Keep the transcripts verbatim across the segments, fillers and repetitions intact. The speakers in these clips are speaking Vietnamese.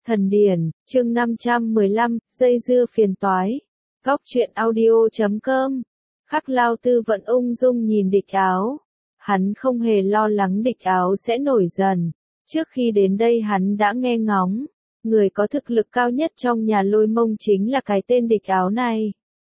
Thần điển, chương năm trăm mười lăm, dây dưa phiền toái. Góc truyện audio chấm com. Khắc Lao Tư vẫn ung dung nhìn Địch Áo. Hắn không hề lo lắng Địch Áo sẽ nổi giận. Trước khi đến đây hắn đã nghe ngóng. Người có thực lực cao nhất trong nhà Lôi Mông chính là cái tên Địch Áo này.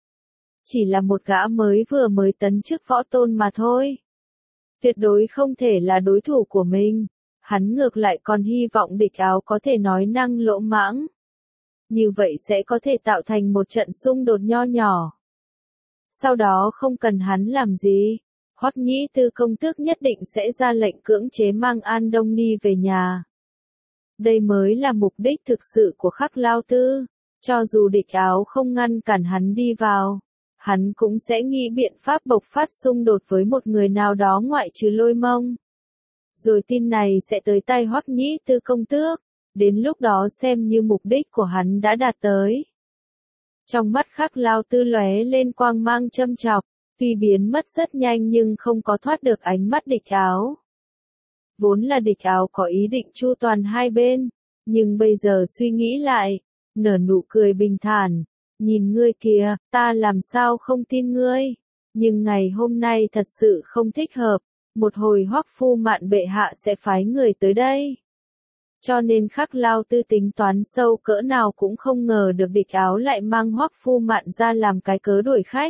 Chỉ là một gã mới vừa mới tấn chức võ tôn mà thôi. Tuyệt đối không thể là đối thủ của mình. Hắn ngược lại còn hy vọng Địch Áo có thể nói năng lỗ mãng. Như vậy sẽ có thể tạo thành một trận xung đột nho nhỏ. Sau đó không cần hắn làm gì, Hoắc Nhĩ Tư công tước nhất định sẽ ra lệnh cưỡng chế mang An Đông Ni về nhà. Đây mới là mục đích thực sự của Khắc Lao Tư. Cho dù Địch Áo không ngăn cản hắn đi vào, hắn cũng sẽ nghĩ biện pháp bộc phát xung đột với một người nào đó ngoại trừ Lôi Mông. Rồi tin này sẽ tới tay Hoắc Nhĩ Tư công tước, đến lúc đó xem như mục đích của hắn đã đạt tới. Trong mắt Khắc Lao Tư lóe lên quang mang châm chọc, tuy biến mất rất nhanh nhưng không có thoát được ánh mắt Địch Áo. Vốn là Địch Áo có ý định chu toàn hai bên, nhưng bây giờ suy nghĩ lại, nở nụ cười bình thản, nhìn ngươi kìa, ta làm sao không tin ngươi, nhưng ngày hôm nay thật sự không thích hợp. Một hồi Hoắc Phu Mạn bệ hạ sẽ phái người tới đây. Cho nên Khắc Lao Tư tính toán sâu cỡ nào cũng không ngờ được Địch Áo lại mang Hoắc Phu Mạn ra làm cái cớ đuổi khách.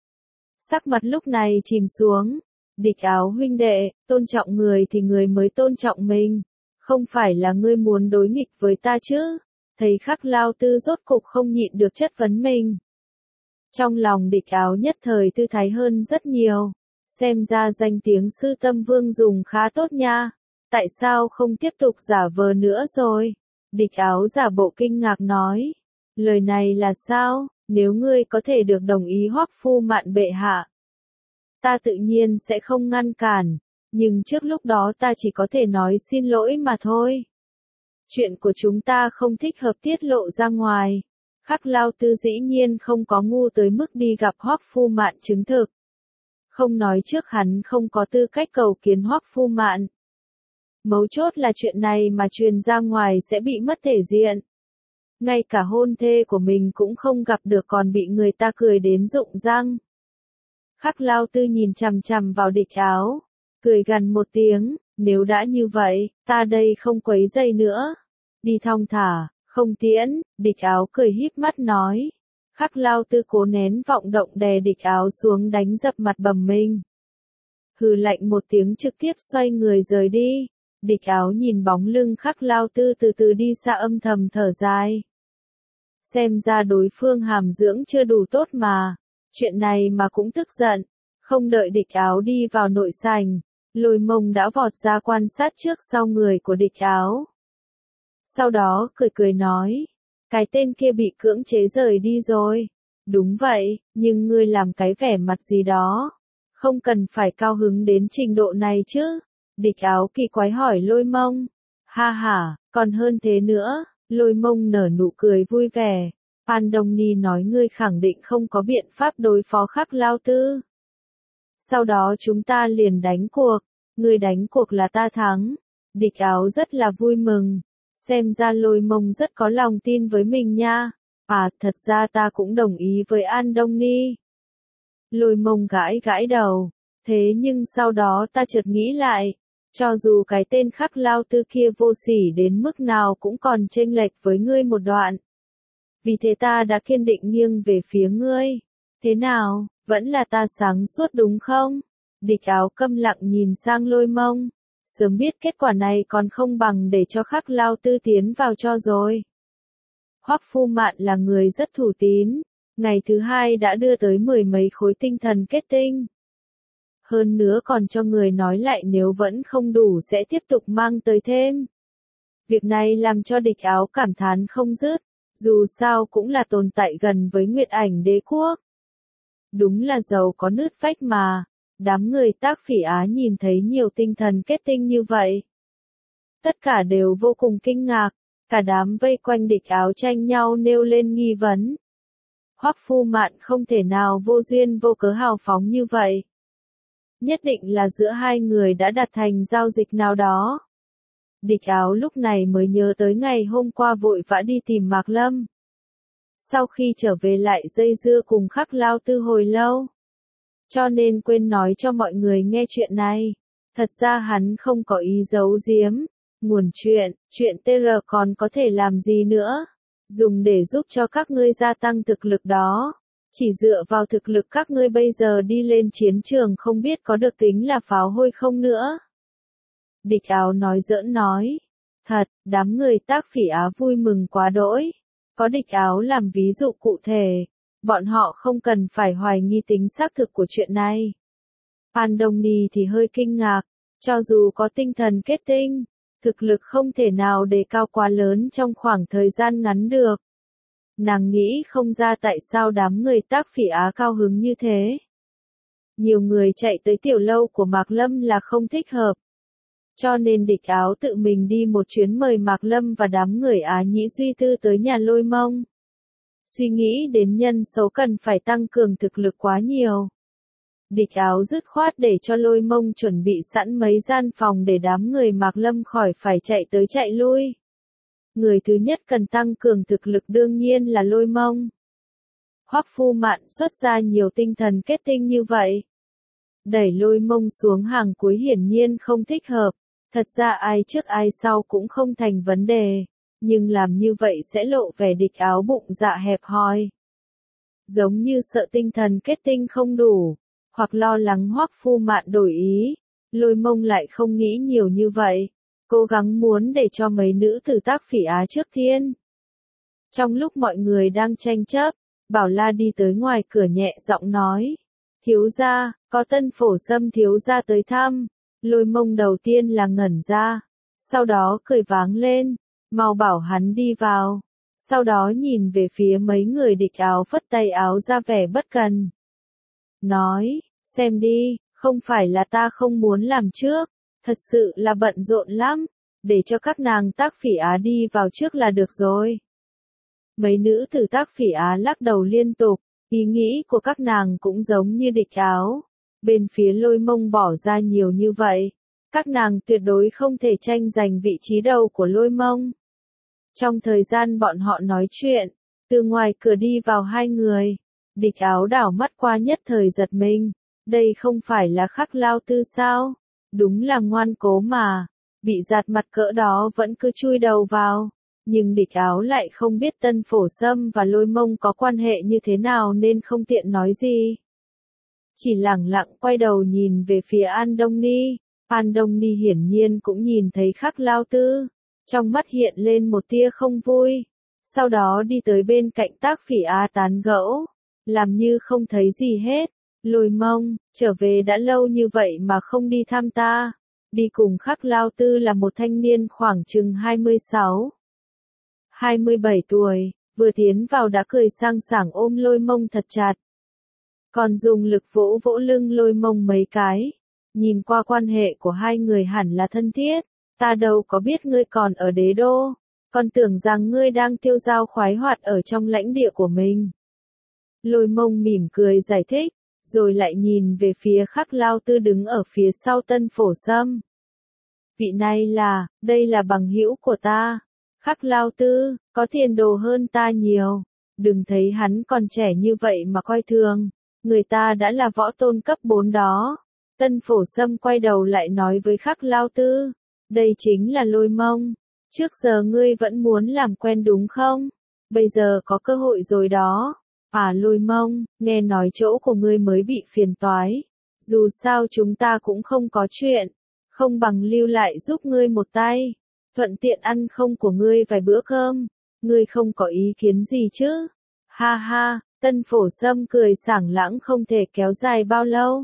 Sắc mặt lúc này chìm xuống. Địch Áo huynh đệ, tôn trọng người thì người mới tôn trọng mình. Không phải là ngươi muốn đối nghịch với ta chứ. Thấy Khắc Lao Tư rốt cục không nhịn được chất vấn mình. Trong lòng Địch Áo nhất thời tư thái hơn rất nhiều. Xem ra danh tiếng Sư Tâm Vương dùng khá tốt nha. Tại sao không tiếp tục giả vờ nữa rồi? Địch Áo giả bộ kinh ngạc nói. Lời này là sao? Nếu ngươi có thể được đồng ý Hoắc Phu Mạn bệ hạ, ta tự nhiên sẽ không ngăn cản. Nhưng trước lúc đó ta chỉ có thể nói xin lỗi mà thôi. Chuyện của chúng ta không thích hợp tiết lộ ra ngoài. Khắc Lao Tư dĩ nhiên không có ngu tới mức đi gặp Hoắc Phu Mạn chứng thực. Không nói trước hắn không có tư cách cầu kiến Hoắc Phu Mạn. Mấu chốt là chuyện này mà truyền ra ngoài sẽ bị mất thể diện. Ngay cả hôn thê của mình cũng không gặp được còn bị người ta cười đến rụng răng. Khắc Lao Tư nhìn chằm chằm vào Địch Áo, cười gằn một tiếng, nếu đã như vậy, ta đây không quấy rầy nữa. Đi thong thả, không tiễn, Địch Áo cười híp mắt nói. Khắc Lao Tư cố nén vọng động đè Địch Áo xuống đánh dập mặt bầm mình. Hừ lạnh một tiếng trực tiếp xoay người rời đi. Địch Áo nhìn bóng lưng Khắc Lao Tư từ từ đi xa âm thầm thở dài. Xem ra đối phương hàm dưỡng chưa đủ tốt mà. Chuyện này mà cũng tức giận. Không đợi Địch Áo đi vào nội sảnh, Lôi Mông đã vọt ra quan sát trước sau người của Địch Áo. Sau đó cười cười nói. Cái tên kia bị cưỡng chế rời đi rồi. Đúng vậy, nhưng ngươi làm cái vẻ mặt gì đó. Không cần phải cao hứng đến trình độ này chứ. Địch Áo kỳ quái hỏi Lôi Mông. Ha ha, còn hơn thế nữa. Lôi Mông nở nụ cười vui vẻ. An Đông Ni nói ngươi khẳng định không có biện pháp đối phó Khắc Lao Tư. Sau đó chúng ta liền đánh cuộc. Ngươi đánh cuộc là ta thắng. Địch Áo rất là vui mừng. Xem ra Lôi Mông rất có lòng tin với mình nha. À, thật ra ta cũng đồng ý với An Đông Ni. Lôi Mông gãi gãi đầu. Thế nhưng sau đó ta chợt nghĩ lại. Cho dù cái tên Khắc Lao Tư kia vô sỉ đến mức nào cũng còn chênh lệch với ngươi một đoạn. Vì thế ta đã kiên định nghiêng về phía ngươi. Thế nào, vẫn là ta sáng suốt đúng không? Địch Áo câm lặng nhìn sang Lôi Mông. Sớm biết kết quả này còn không bằng để cho Khắc Lao Tư tiến vào cho rồi. Hoắc Phu Mạn là người rất thủ tín. Ngày thứ hai đã đưa tới mười mấy khối tinh thần kết tinh. Hơn nữa còn cho người nói lại nếu vẫn không đủ sẽ tiếp tục mang tới thêm. Việc này làm cho Địch Áo cảm thán không dứt. Dù sao cũng là tồn tại gần với Nguyệt Ảnh Đế Quốc. Đúng là giàu có nứt vách mà. Đám người Tác Phỉ Á nhìn thấy nhiều tinh thần kết tinh như vậy. Tất cả đều vô cùng kinh ngạc. Cả đám vây quanh Địch Áo tranh nhau nêu lên nghi vấn. Hoắc Phu Mạn không thể nào vô duyên vô cớ hào phóng như vậy. Nhất định là giữa hai người đã đạt thành giao dịch nào đó. Địch Áo lúc này mới nhớ tới ngày hôm qua vội vã đi tìm Mạc Lâm. Sau khi trở về lại dây dưa cùng Khắc Lao Tư hồi lâu. Cho nên quên nói cho mọi người nghe chuyện này. Thật ra hắn không có ý giấu giếm. Nguồn chuyện, chuyện tê rờ còn có thể làm gì nữa? Dùng để giúp cho các ngươi gia tăng thực lực đó. Chỉ dựa vào thực lực các ngươi bây giờ đi lên chiến trường không biết có được tính là pháo hôi không nữa. Địch Áo nói giỡn nói. Thật, đám người Tác Phỉ Á vui mừng quá đỗi. Có Địch Áo làm ví dụ cụ thể. Bọn họ không cần phải hoài nghi tính xác thực của chuyện này. An Đông Ni thì hơi kinh ngạc. Cho dù có tinh thần kết tinh, thực lực không thể nào đề cao quá lớn trong khoảng thời gian ngắn được. Nàng nghĩ không ra tại sao đám người Tác Phỉ Á cao hứng như thế. Nhiều người chạy tới tiểu lâu của Mạc Lâm là không thích hợp. Cho nên Địch Áo tự mình đi một chuyến mời Mạc Lâm và đám người Á Nhĩ Duy Tư tới nhà Lôi Mông. Suy nghĩ đến nhân số cần phải tăng cường thực lực quá nhiều. Địch Áo dứt khoát để cho Lôi Mông chuẩn bị sẵn mấy gian phòng để đám người Mạc Lâm khỏi phải chạy tới chạy lui. Người thứ nhất cần tăng cường thực lực đương nhiên là Lôi Mông. Hoắc Phu Mạn xuất ra nhiều tinh thần kết tinh như vậy. Đẩy Lôi Mông xuống hàng cuối hiển nhiên không thích hợp. Thật ra ai trước ai sau cũng không thành vấn đề. Nhưng làm như vậy sẽ lộ vẻ Địch Áo bụng dạ hẹp hòi. Giống như sợ tinh thần kết tinh không đủ. Hoặc lo lắng Hoắc Phu Mạn đổi ý. Lôi Mông lại không nghĩ nhiều như vậy. Cố gắng muốn để cho mấy nữ tử Tác Phỉ Á trước tiên. Trong lúc mọi người đang tranh chấp, Bảo La đi tới ngoài cửa nhẹ giọng nói. Thiếu gia, có Tân Phổ Sâm thiếu gia tới thăm. Lôi Mông đầu tiên là ngẩn ra. Sau đó cười váng lên. Mau bảo hắn đi vào. Sau đó nhìn về phía mấy người Địch Áo phất tay áo ra vẻ bất cần. Nói, xem đi, không phải là ta không muốn làm trước. Thật sự là bận rộn lắm. Để cho các nàng Tác Phỉ Á đi vào trước là được rồi. Mấy nữ tử Tác Phỉ Á lắc đầu liên tục. Ý nghĩ của các nàng cũng giống như Địch Áo. Bên phía Lôi Mông bỏ ra nhiều như vậy. Các nàng tuyệt đối không thể tranh giành vị trí đầu của Lôi Mông. Trong thời gian bọn họ nói chuyện, từ ngoài cửa đi vào hai người. Địch Áo đảo mắt qua nhất thời giật mình. Đây không phải là Khắc Lao Tư sao? Đúng là ngoan cố mà. Bị giạt mặt cỡ đó vẫn cứ chui đầu vào. Nhưng Địch Áo lại không biết Tân Phổ Sâm và Lôi Mông có quan hệ như thế nào nên không tiện nói gì. Chỉ lẳng lặng quay đầu nhìn về phía An Đông Ni. An Đông Ni hiển nhiên cũng nhìn thấy Khắc Lao Tư. Trong mắt hiện lên một tia không vui. Sau đó đi tới bên cạnh Tác Phỉ Á tán gẫu. Làm như không thấy gì hết. Lôi Mông, trở về đã lâu như vậy mà không đi thăm ta. Đi cùng Khắc Lao Tư là một thanh niên khoảng chừng hai mươi sáu, hai mươi bảy tuổi, vừa tiến vào đã cười sang sảng ôm Lôi Mông thật chặt. Còn dùng lực vỗ vỗ lưng Lôi Mông mấy cái. Nhìn qua quan hệ của hai người hẳn là thân thiết. Ta đâu có biết ngươi còn ở đế đô. Còn tưởng rằng ngươi đang tiêu dao khoái hoạt ở trong lãnh địa của mình. Lôi Mông mỉm cười giải thích. Rồi lại nhìn về phía Khắc Lao Tư đứng ở phía sau Tân Phổ Sâm. Vị này là, đây là bằng hữu của ta. Khắc Lao Tư, có tiền đồ hơn ta nhiều. Đừng thấy hắn còn trẻ như vậy mà coi thường. Người ta đã là võ tôn cấp bốn đó. Tân Phổ Sâm quay đầu lại nói với Khắc Lao Tư. Đây chính là Lôi Mông. Trước giờ ngươi vẫn muốn làm quen đúng không? Bây giờ có cơ hội rồi đó. À Lôi Mông, nghe nói chỗ của ngươi mới bị phiền toái. Dù sao chúng ta cũng không có chuyện. Không bằng lưu lại giúp ngươi một tay. Thuận tiện ăn không của ngươi vài bữa cơm. Ngươi không có ý kiến gì chứ? Ha ha, Tân Phổ Sâm cười sảng lãng không thể kéo dài bao lâu.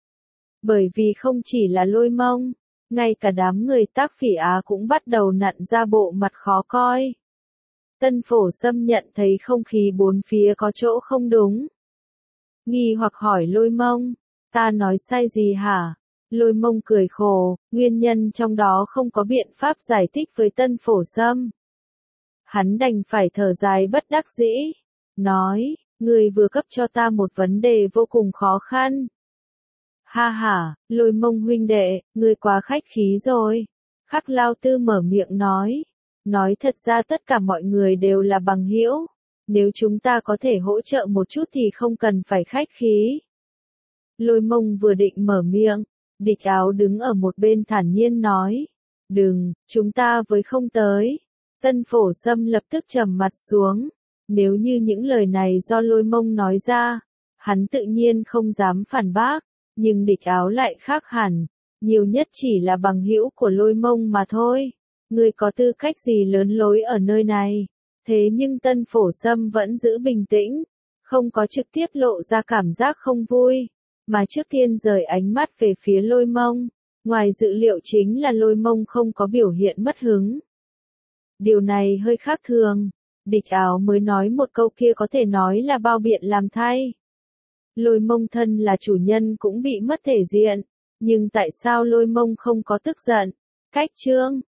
Bởi vì không chỉ là Lôi Mông, ngay cả đám người Tác Phỉ Á cũng bắt đầu nặn ra bộ mặt khó coi. Tân Phổ Sâm nhận thấy không khí bốn phía có chỗ không đúng. Nghi hoặc hỏi Lôi Mông, ta nói sai gì hả? Lôi Mông cười khổ, nguyên nhân trong đó không có biện pháp giải thích với Tân Phổ Sâm. Hắn đành phải thở dài bất đắc dĩ. Nói, người vừa cấp cho ta một vấn đề vô cùng khó khăn. Ha ha, Lôi Mông huynh đệ, ngươi quá khách khí rồi. Khắc Lao Tư mở miệng nói. Nói thật ra tất cả mọi người đều là bằng hữu. Nếu chúng ta có thể hỗ trợ một chút thì không cần phải khách khí. Lôi Mông vừa định mở miệng, Địch Áo đứng ở một bên thản nhiên nói. Đừng, chúng ta với không tới. Tân Phổ Sâm lập tức trầm mặt xuống. Nếu như những lời này do Lôi Mông nói ra, hắn tự nhiên không dám phản bác, nhưng Địch Áo lại khác hẳn, nhiều nhất chỉ là bằng hữu của Lôi Mông mà thôi. Ngươi có tư cách gì lớn lối ở nơi này? Thế nhưng Tân Phổ Sâm vẫn giữ bình tĩnh, không có trực tiếp lộ ra cảm giác không vui, mà trước tiên rời ánh mắt về phía Lôi Mông. Ngoài dự liệu chính là Lôi Mông không có biểu hiện mất hứng. Điều này hơi khác thường. Địch Áo mới nói một câu kia có thể nói là bao biện làm thay. Lôi Mông thân là chủ nhân cũng bị mất thể diện, nhưng tại sao Lôi Mông không có tức giận? Cách chương